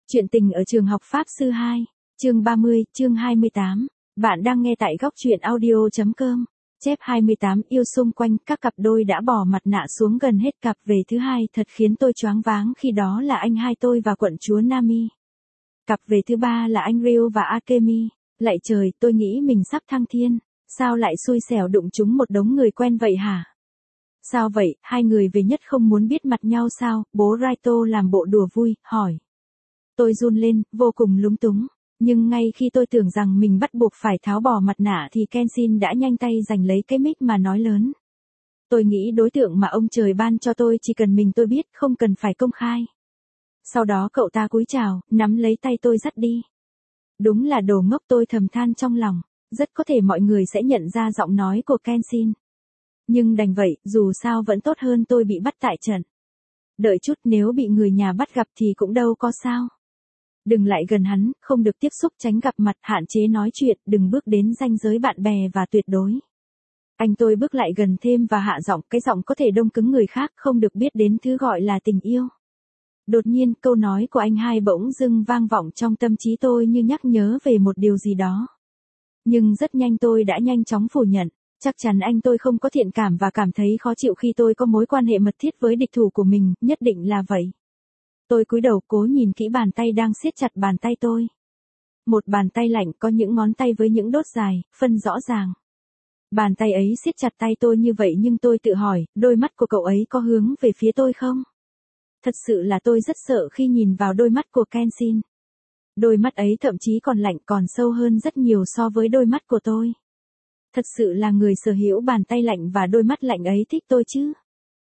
Chuyện tình ở trường học Pháp Sư 2, chương 30, chương 28. Bạn đang nghe tại góc truyện audio.com. Chép 28 yêu xung quanh các cặp đôi đã bỏ mặt nạ xuống gần hết cặp về thứ hai thật khiến tôi choáng váng khi đó là anh hai tôi và quận chúa Nami. Cặp về thứ ba là anh Ryu và Akemi. Lạy trời, tôi nghĩ mình sắp thăng thiên. Sao lại xui xẻo đụng chúng một đống người quen vậy hả? Sao vậy, hai người về nhất không muốn biết mặt nhau sao? Bố Raito làm bộ đùa vui, hỏi. Tôi run lên, vô cùng lúng túng. Nhưng ngay khi tôi tưởng rằng mình bắt buộc phải tháo bỏ mặt nạ thì Kenshin đã nhanh tay giành lấy cái mic mà nói lớn. Tôi nghĩ đối tượng mà ông trời ban cho tôi chỉ cần mình tôi biết, không cần phải công khai. Sau đó cậu ta cúi chào, nắm lấy tay tôi dắt đi. Đúng là đồ ngốc, tôi thầm than trong lòng. Rất có thể mọi người sẽ nhận ra giọng nói của Kenshin. Nhưng đành vậy, dù sao vẫn tốt hơn tôi bị bắt tại trận. Đợi chút, nếu bị người nhà bắt gặp thì cũng đâu có sao. Đừng lại gần hắn, không được tiếp xúc, tránh gặp mặt, hạn chế nói chuyện, đừng bước đến ranh giới bạn bè và tuyệt đối. Anh tôi bước lại gần thêm và hạ giọng, cái giọng có thể đông cứng người khác, không được biết đến thứ gọi là tình yêu. Đột nhiên, câu nói của anh hai bỗng dưng vang vọng trong tâm trí tôi như nhắc nhớ về một điều gì đó. Nhưng rất nhanh tôi đã nhanh chóng phủ nhận. Chắc chắn anh tôi không có thiện cảm và cảm thấy khó chịu khi tôi có mối quan hệ mật thiết với địch thủ của mình, nhất định là vậy. Tôi cúi đầu cố nhìn kỹ bàn tay đang siết chặt bàn tay tôi. Một bàn tay lạnh có những ngón tay với những đốt dài, phân rõ ràng. Bàn tay ấy siết chặt tay tôi như vậy nhưng tôi tự hỏi, đôi mắt của cậu ấy có hướng về phía tôi không? Thật sự là tôi rất sợ khi nhìn vào đôi mắt của Kenshin. Đôi mắt ấy thậm chí còn lạnh, còn sâu hơn rất nhiều so với đôi mắt của tôi. Thật sự là người sở hữu bàn tay lạnh và đôi mắt lạnh ấy thích tôi chứ?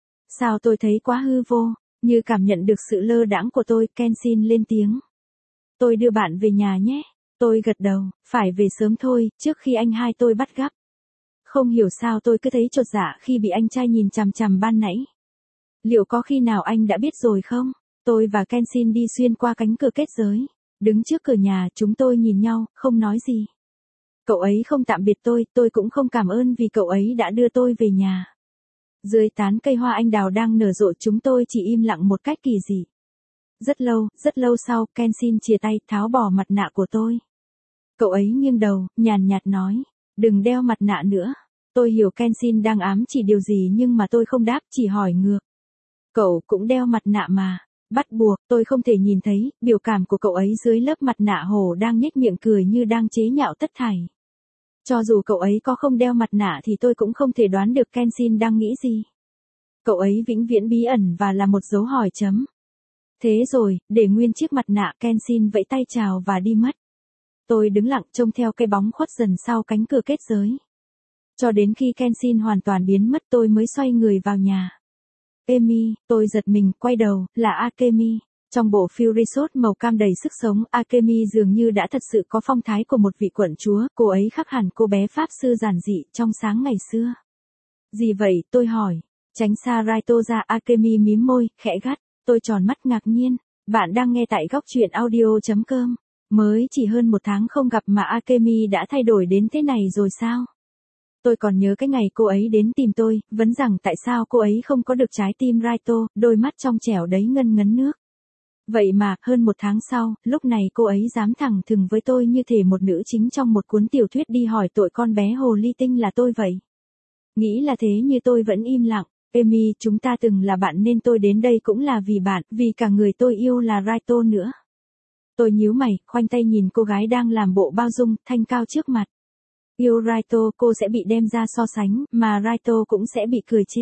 Sao tôi thấy quá hư vô, như cảm nhận được sự lơ đãng của tôi, Kenshin lên tiếng. Tôi đưa bạn về nhà nhé. Tôi gật đầu, phải về sớm thôi, trước khi anh hai tôi bắt gấp. Không hiểu sao tôi cứ thấy chột dạ khi bị anh trai nhìn chằm chằm ban nãy. Liệu có khi nào anh đã biết rồi không? Tôi và Kenshin đi xuyên qua cánh cửa kết giới. Đứng trước cửa nhà, chúng tôi nhìn nhau, không nói gì. Cậu ấy không tạm biệt tôi cũng không cảm ơn vì cậu ấy đã đưa tôi về nhà. Dưới tán cây hoa anh đào đang nở rộ chúng tôi chỉ im lặng một cách kỳ dị. Rất lâu sau, Kenshin chìa tay, tháo bỏ mặt nạ của tôi. Cậu ấy nghiêng đầu, nhàn nhạt nói, đừng đeo mặt nạ nữa. Tôi hiểu Kenshin đang ám chỉ điều gì nhưng mà tôi không đáp, chỉ hỏi ngược. Cậu cũng đeo mặt nạ mà. Bắt buộc, tôi không thể nhìn thấy, biểu cảm của cậu ấy dưới lớp mặt nạ hồ đang nhếch miệng cười như đang chế nhạo tất thảy. Cho dù cậu ấy có không đeo mặt nạ thì tôi cũng không thể đoán được Kenshin đang nghĩ gì. Cậu ấy vĩnh viễn bí ẩn và là một dấu hỏi chấm. Thế rồi, để nguyên chiếc mặt nạ, Kenshin vẫy tay chào và đi mất. Tôi đứng lặng trông theo cái bóng khuất dần sau cánh cửa kết giới. Cho đến khi Kenshin hoàn toàn biến mất tôi mới xoay người vào nhà. Emi, tôi giật mình, quay đầu, là Akemi. Trong bộ Fury Resort màu cam đầy sức sống, Akemi dường như đã thật sự có phong thái của một vị quận chúa, cô ấy khác hẳn cô bé pháp sư giản dị, trong sáng ngày xưa. Gì vậy, tôi hỏi. Tránh xa Raito ra, Akemi mím môi, khẽ gắt. Tôi tròn mắt ngạc nhiên. Bạn đang nghe tại góc truyện audio.com. Mới chỉ hơn một tháng không gặp mà Akemi đã thay đổi đến thế này rồi sao? Tôi còn nhớ cái ngày cô ấy đến tìm tôi, vấn rằng tại sao cô ấy không có được trái tim Raito, đôi mắt trong trẻo đấy ngân ngấn nước. Vậy mà, hơn một tháng sau, lúc này cô ấy dám thẳng thừng với tôi như thể một nữ chính trong một cuốn tiểu thuyết đi hỏi tội con bé hồ ly tinh là tôi vậy. Nghĩ là thế như tôi vẫn im lặng. Emi, chúng ta từng là bạn nên tôi đến đây cũng là vì bạn, vì cả người tôi yêu là Raito nữa. Tôi nhíu mày, khoanh tay nhìn cô gái đang làm bộ bao dung, thanh cao trước mặt. Yêu Raito, cô sẽ bị đem ra so sánh, mà Raito cũng sẽ bị cười chê.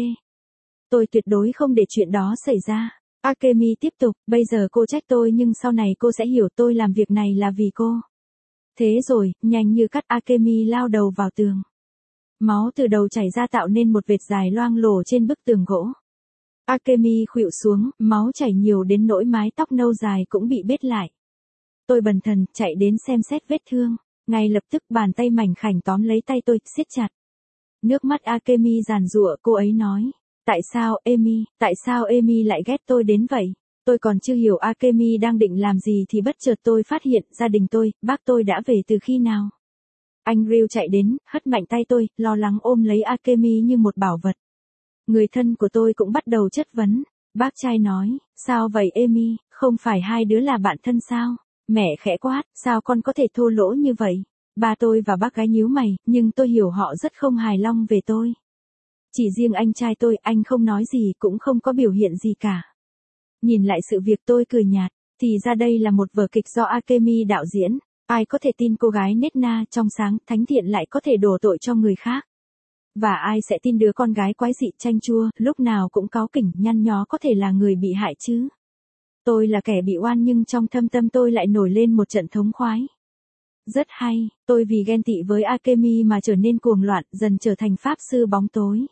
Tôi tuyệt đối không để chuyện đó xảy ra. Akemi tiếp tục, bây giờ cô trách tôi nhưng sau này cô sẽ hiểu tôi làm việc này là vì cô. Thế rồi, nhanh như cắt Akemi lao đầu vào tường. Máu từ đầu chảy ra tạo nên một vệt dài loang lổ trên bức tường gỗ. Akemi khuỵu xuống, máu chảy nhiều đến nỗi mái tóc nâu dài cũng bị bết lại. Tôi bần thần, chạy đến xem xét vết thương. Ngay lập tức bàn tay mảnh khảnh tóm lấy tay tôi, siết chặt. Nước mắt Akemi giàn giụa, cô ấy nói. Tại sao Emi lại ghét tôi đến vậy? Tôi còn chưa hiểu Akemi đang định làm gì thì bất chợt tôi phát hiện gia đình tôi, bác tôi đã về từ khi nào. Anh Ryu chạy đến, hất mạnh tay tôi, lo lắng ôm lấy Akemi như một bảo vật. Người thân của tôi cũng bắt đầu chất vấn. Bác trai nói, Sao vậy Amy, không phải hai đứa là bạn thân sao? Mẹ khẽ quát, sao con có thể thô lỗ như vậy? Ba tôi và bác gái nhíu mày, nhưng tôi hiểu họ rất không hài lòng về tôi. Chỉ riêng anh trai tôi, anh không nói gì cũng không có biểu hiện gì cả. Nhìn lại sự việc tôi cười nhạt, thì ra đây là một vở kịch do Akemi đạo diễn. Ai có thể tin cô gái nết na, trong sáng, thánh thiện lại có thể đổ tội cho người khác? Và ai sẽ tin đứa con gái quái dị chanh chua, lúc nào cũng cáu kỉnh, nhăn nhó có thể là người bị hại chứ? Tôi là kẻ bị oan nhưng trong thâm tâm tôi lại nổi lên một trận thống khoái. Rất hay, tôi vì ghen tị với Akemi mà trở nên cuồng loạn, dần trở thành pháp sư bóng tối.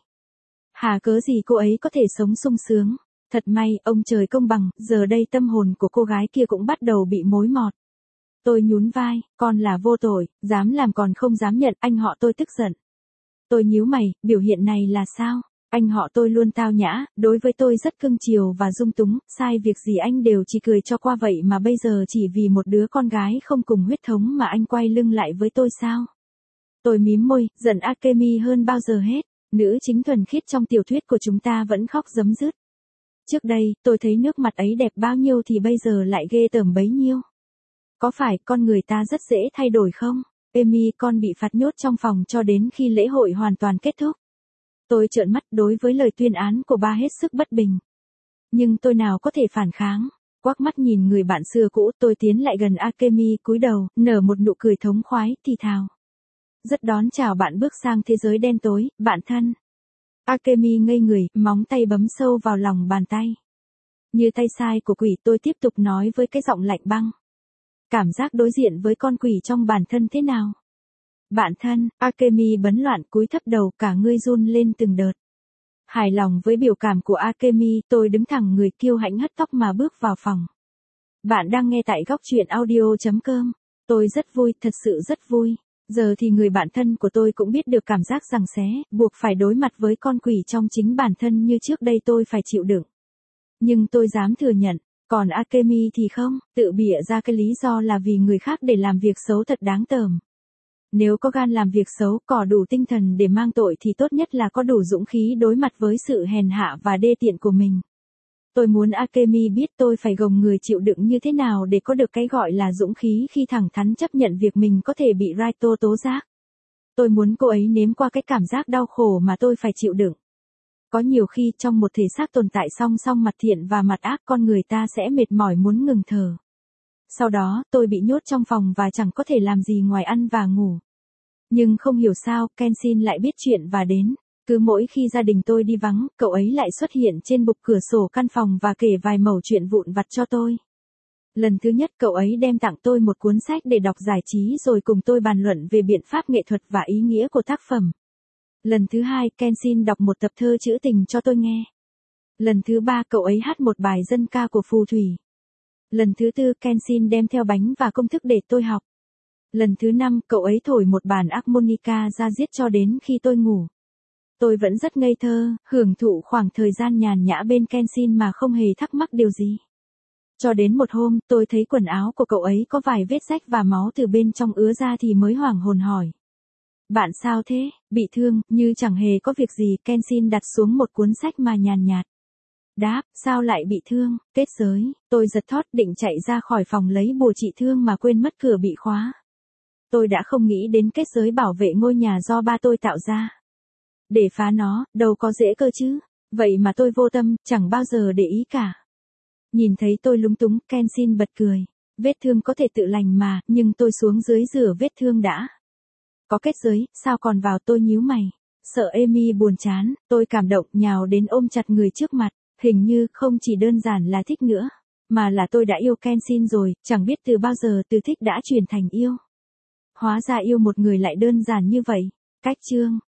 Hà cớ gì cô ấy có thể sống sung sướng? Thật may, ông trời công bằng, giờ đây tâm hồn của cô gái kia cũng bắt đầu bị mối mọt. Tôi nhún vai, con là vô tội, dám làm còn không dám nhận, anh họ tôi tức giận. Tôi nhíu mày, biểu hiện này là sao? Anh họ tôi luôn tao nhã, đối với tôi rất cưng chiều và dung túng, sai việc gì anh đều chỉ cười cho qua vậy mà bây giờ chỉ vì một đứa con gái không cùng huyết thống mà anh quay lưng lại với tôi sao? Tôi mím môi, giận Akemi hơn bao giờ hết, nữ chính thuần khiết trong tiểu thuyết của chúng ta vẫn khóc rấm rứt. Trước đây, tôi thấy nước mặt ấy đẹp bao nhiêu thì bây giờ lại ghê tởm bấy nhiêu. Có phải con người ta rất dễ thay đổi không? Amy, con bị phạt nhốt trong phòng cho đến khi lễ hội hoàn toàn kết thúc. Tôi trợn mắt đối với lời tuyên án của ba hết sức bất bình. Nhưng tôi nào có thể phản kháng. Quắc mắt nhìn người bạn xưa cũ, tôi tiến lại gần Akemi, cúi đầu, nở một nụ cười thống khoái, thì thào. Rất đón chào bạn bước sang thế giới đen tối, bạn thân. Akemi ngây người, móng tay bấm sâu vào lòng bàn tay. Như tay sai của quỷ, tôi tiếp tục nói với cái giọng lạnh băng. Cảm giác đối diện với con quỷ trong bản thân thế nào? Bạn thân, Akemi bấn loạn cúi thấp đầu, cả người run lên từng đợt. Hài lòng với biểu cảm của Akemi, tôi đứng thẳng người kiêu hãnh hất tóc mà bước vào phòng. Bạn đang nghe tại góc truyện audio.com. Tôi rất vui, thật sự rất vui. Giờ thì người bạn thân của tôi cũng biết được cảm giác giằng xé, buộc phải đối mặt với con quỷ trong chính bản thân như trước đây tôi phải chịu đựng. Nhưng tôi dám thừa nhận, còn Akemi thì không, tự bịa ra cái lý do là vì người khác để làm việc xấu thật đáng tởm. Nếu có gan làm việc xấu, có đủ tinh thần để mang tội thì tốt nhất là có đủ dũng khí đối mặt với sự hèn hạ và đê tiện của mình. Tôi muốn Akemi biết tôi phải gồng người chịu đựng như thế nào để có được cái gọi là dũng khí khi thẳng thắn chấp nhận việc mình có thể bị Raito tố giác. Tôi muốn cô ấy nếm qua cái cảm giác đau khổ mà tôi phải chịu đựng. Có nhiều khi trong một thể xác tồn tại song song mặt thiện và mặt ác, con người ta sẽ mệt mỏi muốn ngừng thở. Sau đó, tôi bị nhốt trong phòng và chẳng có thể làm gì ngoài ăn và ngủ. Nhưng không hiểu sao, Kenshin lại biết chuyện và đến. Cứ mỗi khi gia đình tôi đi vắng, cậu ấy lại xuất hiện trên bục cửa sổ căn phòng và kể vài mẩu chuyện vụn vặt cho tôi. Lần thứ nhất cậu ấy đem tặng tôi một cuốn sách để đọc giải trí rồi cùng tôi bàn luận về biện pháp nghệ thuật và ý nghĩa của tác phẩm. Lần thứ hai, Kenshin đọc một tập thơ trữ tình cho tôi nghe. Lần thứ ba, cậu ấy hát một bài dân ca của phù thủy. Lần thứ tư, Kenshin đem theo bánh và công thức để tôi học. Lần thứ năm, cậu ấy thổi một bản harmonica ra diết cho đến khi tôi ngủ. Tôi vẫn rất ngây thơ, hưởng thụ khoảng thời gian nhàn nhã bên Kenshin mà không hề thắc mắc điều gì. Cho đến một hôm, tôi thấy quần áo của cậu ấy có vài vết rách và máu từ bên trong ứa ra thì mới hoảng hồn hỏi. Bạn sao thế, bị thương, như chẳng hề có việc gì, Kenshin đặt xuống một cuốn sách mà nhàn nhạt. Đáp, sao lại bị thương, kết giới, tôi giật thót định chạy ra khỏi phòng lấy bùa trị thương mà quên mất cửa bị khóa. Tôi đã không nghĩ đến kết giới bảo vệ ngôi nhà do ba tôi tạo ra. Để phá nó, đâu có dễ cơ chứ, vậy mà tôi vô tâm, chẳng bao giờ để ý cả. Nhìn thấy tôi lúng túng, Kenshin bật cười. Vết thương có thể tự lành mà, nhưng tôi xuống dưới rửa vết thương đã. Có kết giới, sao còn vào, tôi nhíu mày. Sợ Amy buồn chán, tôi cảm động nhào đến ôm chặt người trước mặt. Hình như không chỉ đơn giản là thích nữa, mà là tôi đã yêu Kenshin rồi, chẳng biết từ bao giờ từ thích đã chuyển thành yêu. Hóa ra yêu một người lại đơn giản như vậy. Cách chương